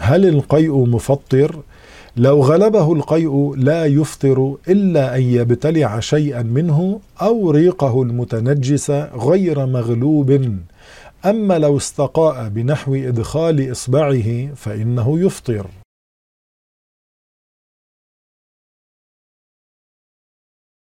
هل القيء مفطر؟ لو غلبه القيء لا يفطر إلا أن يبتلع شيئا منه أو ريقه المتنجس غير مغلوب. أما لو استقاء بنحو إدخال إصبعه فإنه يفطر.